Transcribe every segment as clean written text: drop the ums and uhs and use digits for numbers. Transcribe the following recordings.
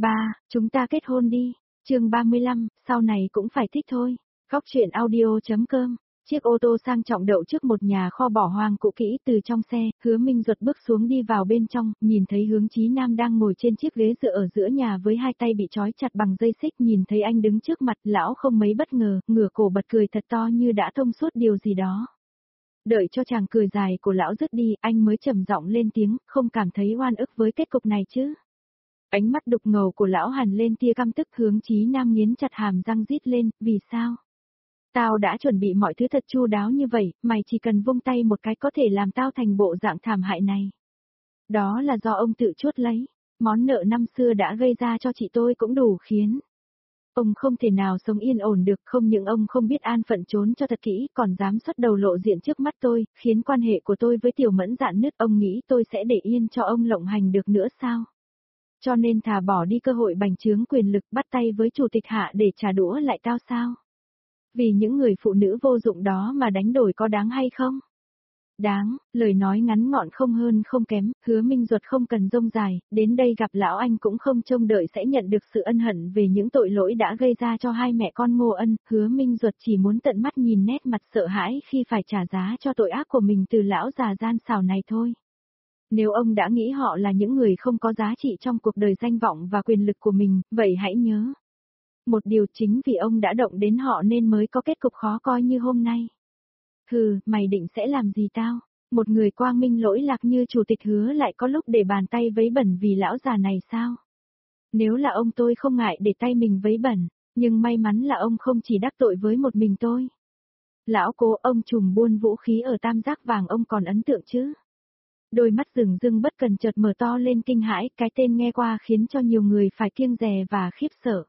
Ba, chúng ta kết hôn đi. Chương 35, sau này cũng phải thích thôi. Góc truyện audio.com. Chiếc ô tô sang trọng đậu trước một nhà kho bỏ hoang cũ kỹ, từ trong xe, Hứa Minh Duật bước xuống đi vào bên trong, nhìn thấy Hướng Chí Nam đang ngồi trên chiếc ghế dựa ở giữa nhà với hai tay bị trói chặt bằng dây xích, nhìn thấy anh đứng trước mặt, lão không mấy bất ngờ, ngửa cổ bật cười thật to như đã thông suốt điều gì đó. Đợi cho chàng cười dài của lão dứt đi, anh mới trầm giọng lên tiếng, không cảm thấy oan ức với kết cục này chứ? Ánh mắt đục ngầu của lão hằn lên tia căm tức. Hướng Chí Nam nghiến chặt hàm răng rít lên, vì sao? Tao đã chuẩn bị mọi thứ thật chu đáo như vậy, mày chỉ cần vung tay một cái có thể làm tao thành bộ dạng thảm hại này. Đó là do ông tự chuốt lấy, món nợ năm xưa đã gây ra cho chị tôi cũng đủ khiến ông không thể nào sống yên ổn được. Không những ông không biết an phận trốn cho thật kỹ, còn dám xuất đầu lộ diện trước mắt tôi, khiến quan hệ của tôi với Tiểu Mẫn rạn nứt. Ông nghĩ tôi sẽ để yên cho ông lộng hành được nữa sao? Cho nên thà bỏ đi cơ hội bành trướng quyền lực, bắt tay với chủ tịch Hạ để trả đũa lại tao sao? Vì những người phụ nữ vô dụng đó mà đánh đổi có đáng hay không? Đáng. Lời nói ngắn gọn không hơn không kém. Hứa Minh Duật không cần rông dài, đến đây gặp lão anh cũng không trông đợi sẽ nhận được sự ân hận về những tội lỗi đã gây ra cho hai mẹ con Ngô Ân. Hứa Minh Duật chỉ muốn tận mắt nhìn nét mặt sợ hãi khi phải trả giá cho tội ác của mình từ lão già gian xảo này thôi. Nếu ông đã nghĩ họ là những người không có giá trị trong cuộc đời danh vọng và quyền lực của mình, vậy hãy nhớ. Một điều, chính vì ông đã động đến họ nên mới có kết cục khó coi như hôm nay. Hừ, mày định sẽ làm gì tao? Một người quang minh lỗi lạc như chủ tịch Hứa lại có lúc để bàn tay vấy bẩn vì lão già này sao? Nếu là ông tôi không ngại để tay mình vấy bẩn, nhưng may mắn là ông không chỉ đắc tội với một mình tôi. Lão Cố, ông trùm buôn vũ khí ở Tam Giác Vàng, ông còn ấn tượng chứ? Đôi mắt rừng rưng bất cần chợt mở to lên kinh hãi, cái tên nghe qua khiến cho nhiều người phải kiêng dè và khiếp sợ.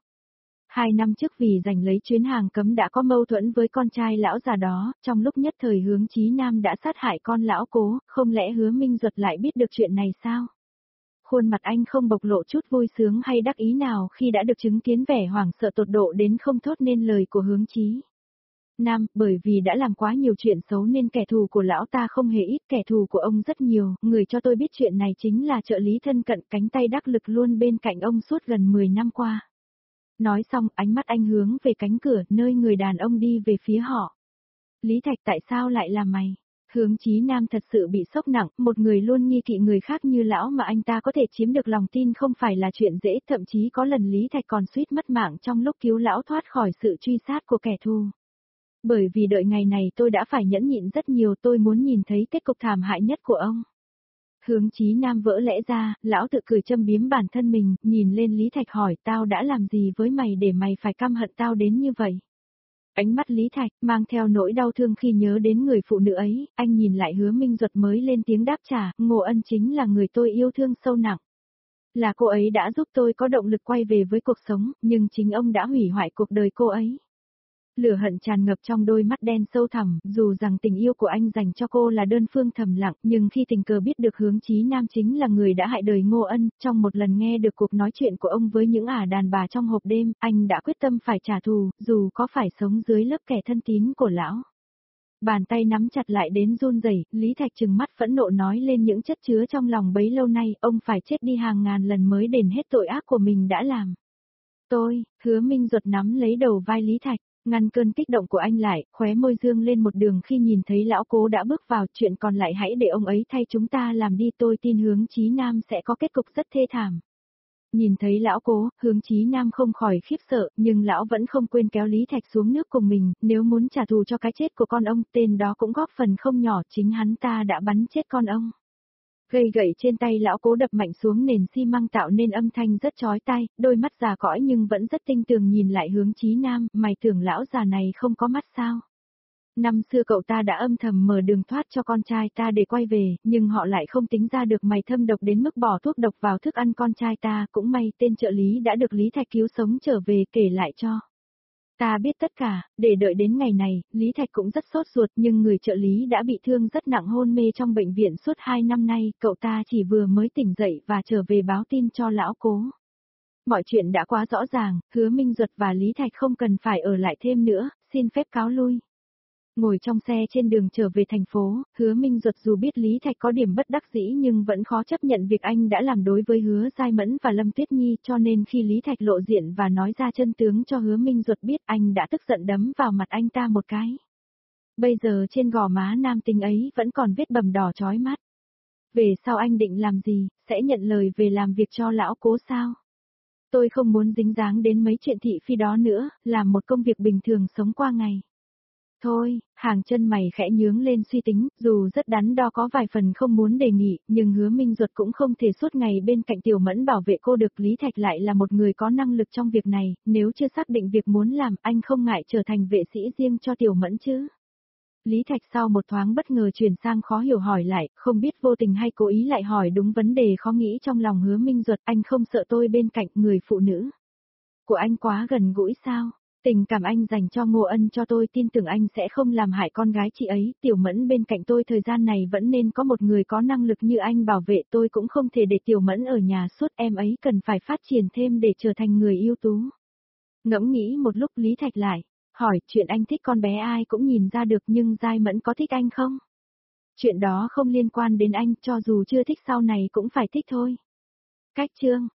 2 năm trước vì giành lấy chuyến hàng cấm đã có mâu thuẫn với con trai lão già đó, trong lúc nhất thời Hướng Chí Nam đã sát hại con lão Cố, không lẽ Hứa Minh Duật lại biết được chuyện này sao? Khuôn mặt anh không bộc lộ chút vui sướng hay đắc ý nào khi đã được chứng kiến vẻ hoảng sợ tột độ đến không thốt nên lời của Hướng Chí Nam, bởi vì đã làm quá nhiều chuyện xấu nên kẻ thù của lão ta không hề ít, kẻ thù của ông rất nhiều. Người cho tôi biết chuyện này chính là trợ lý thân cận, cánh tay đắc lực luôn bên cạnh ông suốt gần 10 năm qua. Nói xong, ánh mắt anh hướng về cánh cửa, nơi người đàn ông đi về phía họ. Lý Thạch, tại sao lại là mày? Hướng Chí Nam thật sự bị sốc nặng, một người luôn nghi kỵ người khác như lão mà anh ta có thể chiếm được lòng tin không phải là chuyện dễ, thậm chí có lần Lý Thạch còn suýt mất mạng trong lúc cứu lão thoát khỏi sự truy sát của kẻ thù. Bởi vì đợi ngày này tôi đã phải nhẫn nhịn rất nhiều, tôi muốn nhìn thấy kết cục thảm hại nhất của ông. Hướng Chí Nam vỡ lẽ ra, lão tự cười châm biếm bản thân mình, nhìn lên Lý Thạch hỏi, tao đã làm gì với mày để mày phải căm hận tao đến như vậy? Ánh mắt Lý Thạch mang theo nỗi đau thương khi nhớ đến người phụ nữ ấy, anh nhìn lại Hứa Minh Duật mới lên tiếng đáp trả, Ngô Ân chính là người tôi yêu thương sâu nặng. Là cô ấy đã giúp tôi có động lực quay về với cuộc sống, nhưng chính ông đã hủy hoại cuộc đời cô ấy. Lửa hận tràn ngập trong đôi mắt đen sâu thẳm, dù rằng tình yêu của anh dành cho cô là đơn phương thầm lặng, nhưng khi tình cờ biết được Hướng Chí Nam chính là người đã hại đời Ngô Ân, trong một lần nghe được cuộc nói chuyện của ông với những ả đàn bà trong hộp đêm, anh đã quyết tâm phải trả thù, dù có phải sống dưới lớp kẻ thân tín của lão. Bàn tay nắm chặt lại đến run rẩy, Lý Thạch trừng mắt phẫn nộ nói lên những chất chứa trong lòng bấy lâu nay, ông phải chết đi hàng ngàn lần mới đền hết tội ác của mình đã làm. Tôi, Hứa Minh Duật nắm lấy đầu vai Lý Thạch, ngăn cơn kích động của anh lại, khóe môi dương lên một đường khi nhìn thấy lão Cố đã bước vào, chuyện còn lại hãy để ông ấy thay chúng ta làm đi, tôi tin Hướng Chí Nam sẽ có kết cục rất thê thảm. Nhìn thấy lão Cố, Hướng Chí Nam không khỏi khiếp sợ, nhưng lão vẫn không quên kéo Lý Thạch xuống nước cùng mình, nếu muốn trả thù cho cái chết của con ông, tên đó cũng góp phần không nhỏ, chính hắn ta đã bắn chết con ông. Cây gậy trên tay lão Cố đập mạnh xuống nền xi măng tạo nên âm thanh rất chói tai, đôi mắt già cõi nhưng vẫn rất tinh tường nhìn lại Hướng Chí Nam, mày tưởng lão già này không có mắt sao? Năm xưa cậu ta đã âm thầm mở đường thoát cho con trai ta để quay về, nhưng họ lại không tính ra được mày thâm độc đến mức bỏ thuốc độc vào thức ăn con trai ta, cũng may tên trợ lý đã được Lý Thạch cứu sống trở về kể lại cho. Ta biết tất cả, để đợi đến ngày này, Lý Thạch cũng rất sốt ruột nhưng người trợ lý đã bị thương rất nặng hôn mê trong bệnh viện suốt 2 năm nay, cậu ta chỉ vừa mới tỉnh dậy và trở về báo tin cho lão Cố. Mọi chuyện đã quá rõ ràng, Hứa Minh Duật và Lý Thạch không cần phải ở lại thêm nữa, xin phép cáo lui. Ngồi trong xe trên đường trở về thành phố, Hứa Minh Duật dù biết Lý Thạch có điểm bất đắc dĩ nhưng vẫn khó chấp nhận việc anh đã làm đối với Hứa Giai Mẫn và Lâm Tuyết Nhi, cho nên khi Lý Thạch lộ diện và nói ra chân tướng cho Hứa Minh Duật biết, anh đã tức giận đấm vào mặt anh ta một cái. Bây giờ trên gò má nam tính ấy vẫn còn vết bầm đỏ chói mắt. Về sau anh định làm gì, sẽ nhận lời về làm việc cho lão Cố sao? Tôi không muốn dính dáng đến mấy chuyện thị phi đó nữa, làm một công việc bình thường sống qua ngày. Thôi, hàng chân mày khẽ nhướng lên suy tính, dù rất đắn đo có vài phần không muốn đề nghị, nhưng Hứa Minh Duật cũng không thể suốt ngày bên cạnh Tiểu Mẫn bảo vệ cô được. Lý Thạch lại là một người có năng lực trong việc này, nếu chưa xác định việc muốn làm, anh không ngại trở thành vệ sĩ riêng cho Tiểu Mẫn chứ. Lý Thạch sau một thoáng bất ngờ chuyển sang khó hiểu hỏi lại, không biết vô tình hay cố ý lại hỏi đúng vấn đề khó nghĩ trong lòng Hứa Minh Duật. Anh không sợ tôi bên cạnh người phụ nữ của anh quá gần gũi sao? Tình cảm anh dành cho Ngô Ân cho tôi tin tưởng anh sẽ không làm hại con gái chị ấy. Tiểu Mẫn bên cạnh tôi thời gian này vẫn nên có một người có năng lực như anh bảo vệ, tôi cũng không thể để Tiểu Mẫn ở nhà suốt, em ấy cần phải phát triển thêm để trở thành người ưu tú. Ngẫm nghĩ một lúc Lý Thạch lại hỏi, chuyện anh thích con bé ai cũng nhìn ra được, nhưng Giai Mẫn có thích anh không? Chuyện đó không liên quan đến anh, cho dù chưa thích sau này cũng phải thích thôi. Cách chương